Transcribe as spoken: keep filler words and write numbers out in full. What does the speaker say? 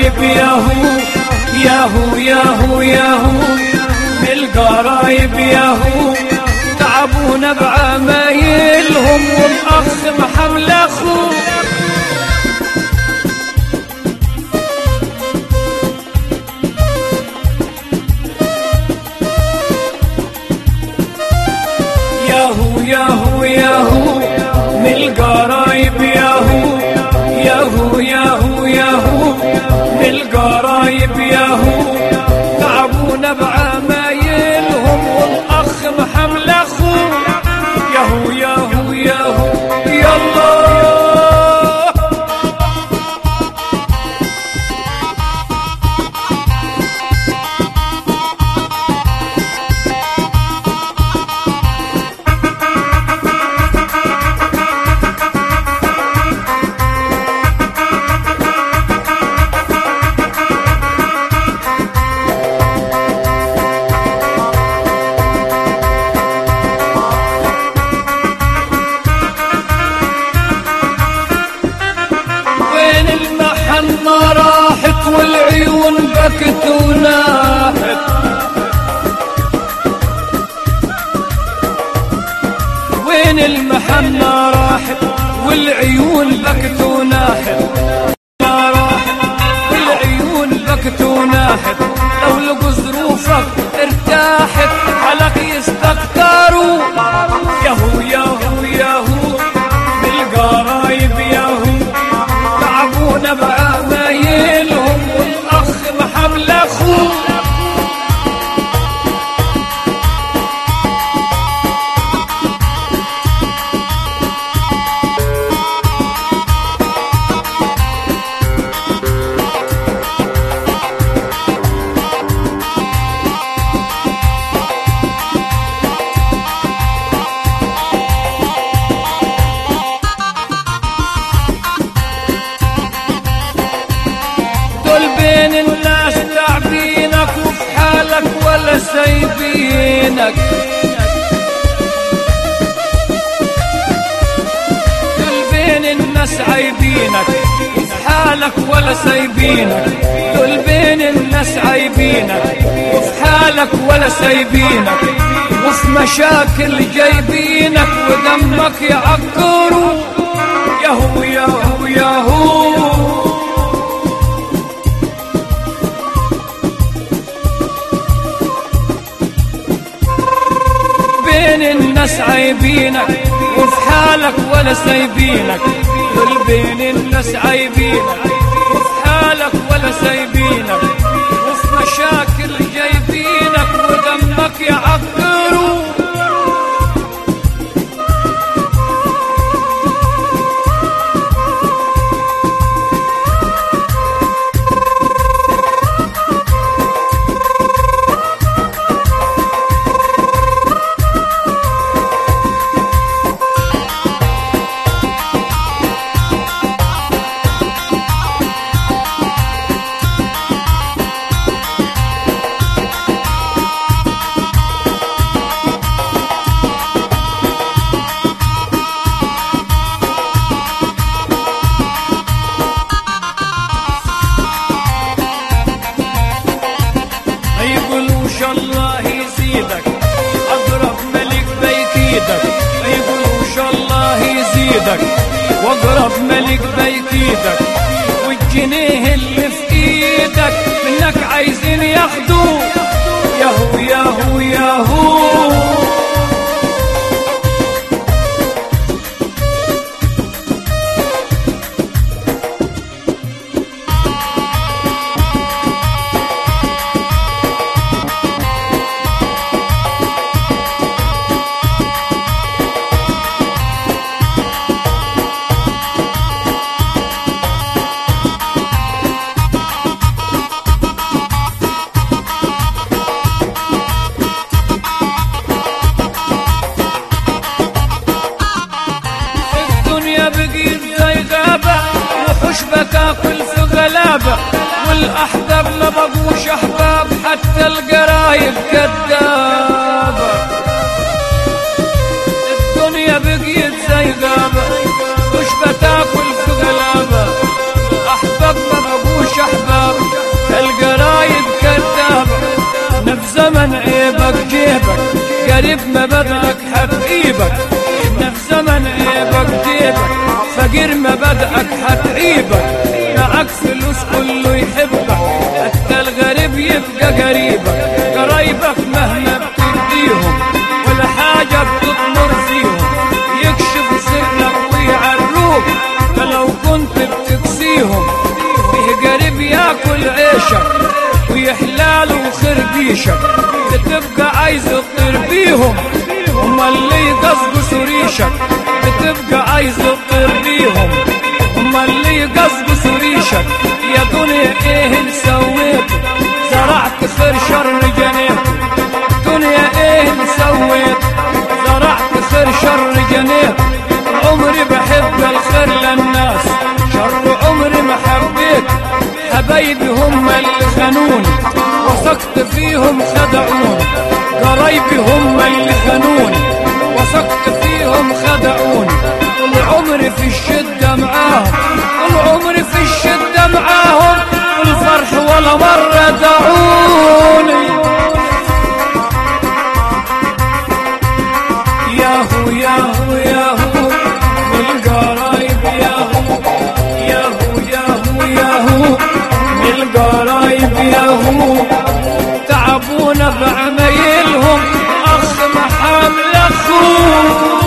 القرايب ياهو ياهو ياهو ياهو من القرايب ياهو تعبونا بعمايلهم والاخ محمل اخوه. ياهو ياهو ياهو من القرايب ياهو ياهو ياهو ياهو من القرايب ياهو تعبونا بعمايلهم والاخ محمل اخوه. ياهو ياهو ياهو يالله المحنة راحت والعيون بكت وناحت، وين المحنة راحت والعيون بكت وناحت، راحت والعيون بكت وناحت. لو لقوا ظروفك ارتاحت عليك يستكتروا. ياهو ياهو ياهو بالقرايب ياهو تعبونا بعمايلهم والاخ محمل اخوه. بين الناس تعبينك وفي حالك ولا سايبينك، دول بين الناس عايبينك وفي حالك ولا سايبينك، دول بين الناس عايبينك وفي حالك ولا سايبينك، وفي مشاكل جايبينك ودمك يعكروا. ياهو ياهو ياهو بين الناس عايبينك وفي حالك ولا سايبينك، دول بين الناس عايبينك وفي حالك ولا سايبينك، وفي مشاكل جايبينك ودمك يعكروا. الله يزيدك أقرب ملك بيكيدك، يقولوا الله يزيدك وأقرب ملك بيكيدك، والجنيه اللي في ايدك منك عايزين ياخدوه. ياهو ياهو ياهو بتاكل في غلابة، والأحباب ما بقوش أحباب، حتى القرايب كدابة. الدنيا بقيت زي غابة، وش بتاكل في غلابة، أحباب ما بقوش أحباب، بدأك حتعيبك، احنا في زمن عيبك جيبك، فقير مبادئك حتعيبك، معك فلوس كله يحبك، حتى الغريب يبقى قريبك، قرايبك مهما بتديهم ولا حاجة بتطمر فيهم، يكشف سرك ويعروك فلو كنت بتكسيهم، فيه قريب ياكل عيشك ويحلاله خربيشك، بتبقى عايز تطير بيهم هما اللي يقصقصوا ريشك، بتبقى عايز تطير بيهم هما اللي يقصقصوا ريشك، يا دنيا ايه اللي سويته زرعت خير شر جنيته، دنيا ايه اللي سويته زرعت خير شر جنيته، عمري بحب الخير للناس شر عمري ما حبيت، حبايبي هم اللي خانوني وثقت فيهم خدعوني، قرايبي هم اللي خانوني وثقت فيهم خدعوني،